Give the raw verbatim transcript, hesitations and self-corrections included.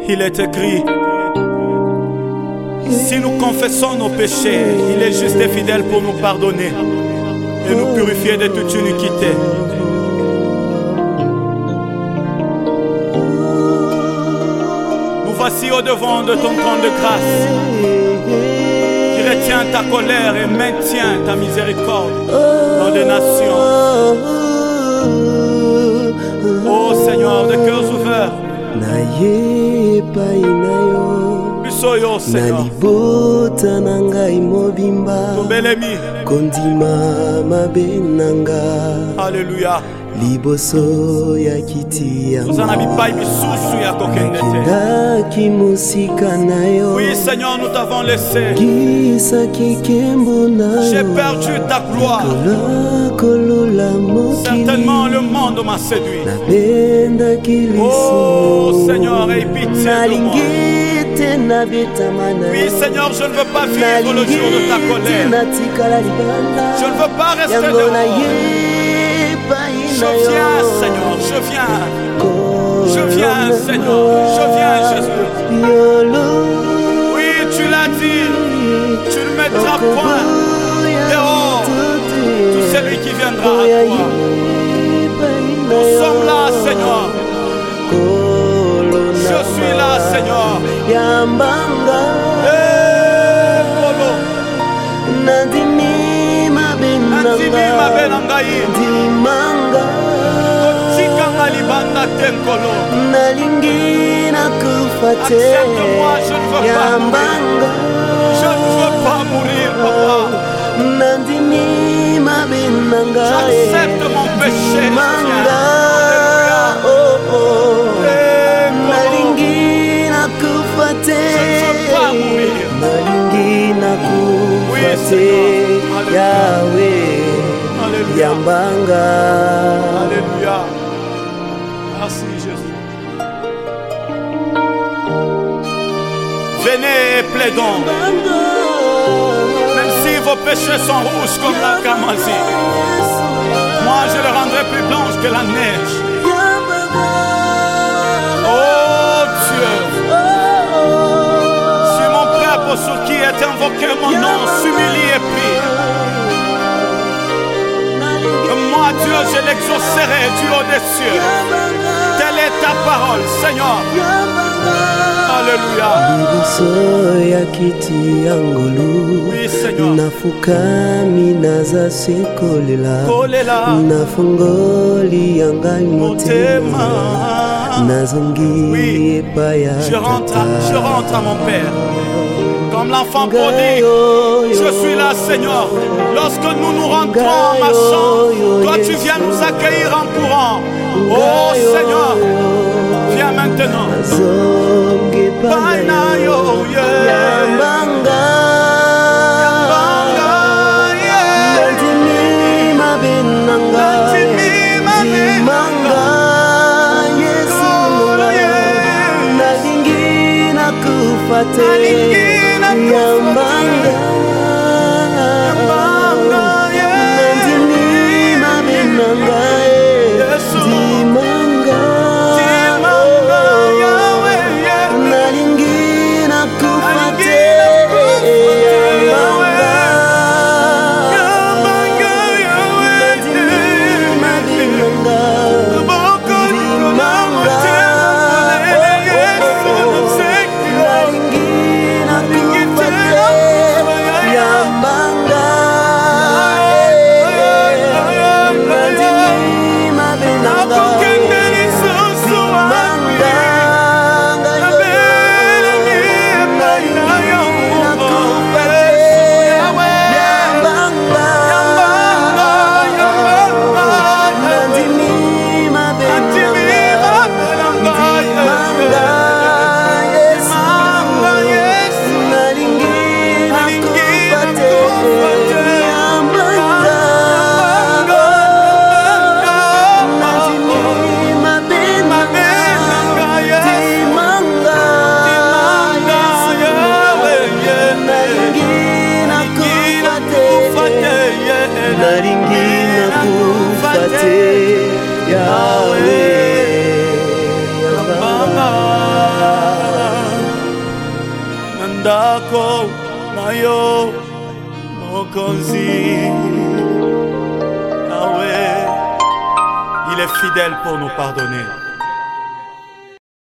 Il est écrit, si nous confessons nos péchés, il est juste et fidèle pour nous pardonner et nous purifier de toute iniquité. Nous voici au devant de ton trône de grâce, qui retient ta colère et maintient ta miséricorde dans des nations. Ô Seigneur, de cœurs ouverts, bisoyo Seigneur, tobelemi, alléluia. Liboso ya kiti ya nous en avons pas bisusu ya kokende te. Oui Seigneur, nous t'avons laissé. J'ai perdu ta gloire. Certainement le monde m'a séduit. Oh Seigneur, aie pitié de moi. Oui Seigneur, je ne veux pas vivre le jour de ta colère. Je ne veux pas rester dehors. Je viens Seigneur, je viens. Je viens Seigneur, je viens Jésus. Oui, tu l'as dit, tu ne mettras point dehors tout celui qui viendra à toi. Nous sommes là Seigneur. Je suis là Seigneur. Eh, Polo. Nandimi mabenangai. Accepte-moi, je ne veux pas mourir. Je ne veux pas mourir, papa. J'accepte mon péché. Je ne veux pas mourir. Oui, Seigneur. Alléluia. Alléluia. Merci Jésus. Venez et plaidons. Même si vos péchés sont rouges comme la cramoisi, moi je les rendrai plus blanches que la neige. Oh Dieu, si mon peuple sur qui est invoqué mon nom s'humilie et prie, moi Dieu je l'exaucerai du haut des cieux. Telle est ta parole Seigneur. Alléluia. Oui Seigneur. Nafukami nazasekolela nafungoli yangai motema nazongi epaya. Je rentre, je rentre à mon Père. Comme l'enfant prodigue, je suis là Seigneur. Lorsque nous nous rentrons en marchant, toi tu viens nous accueillir en courant. Oh Seigneur, viens maintenant. ndako na yo mokonzi. Yahweh, il est fidèle pour nous pardonner.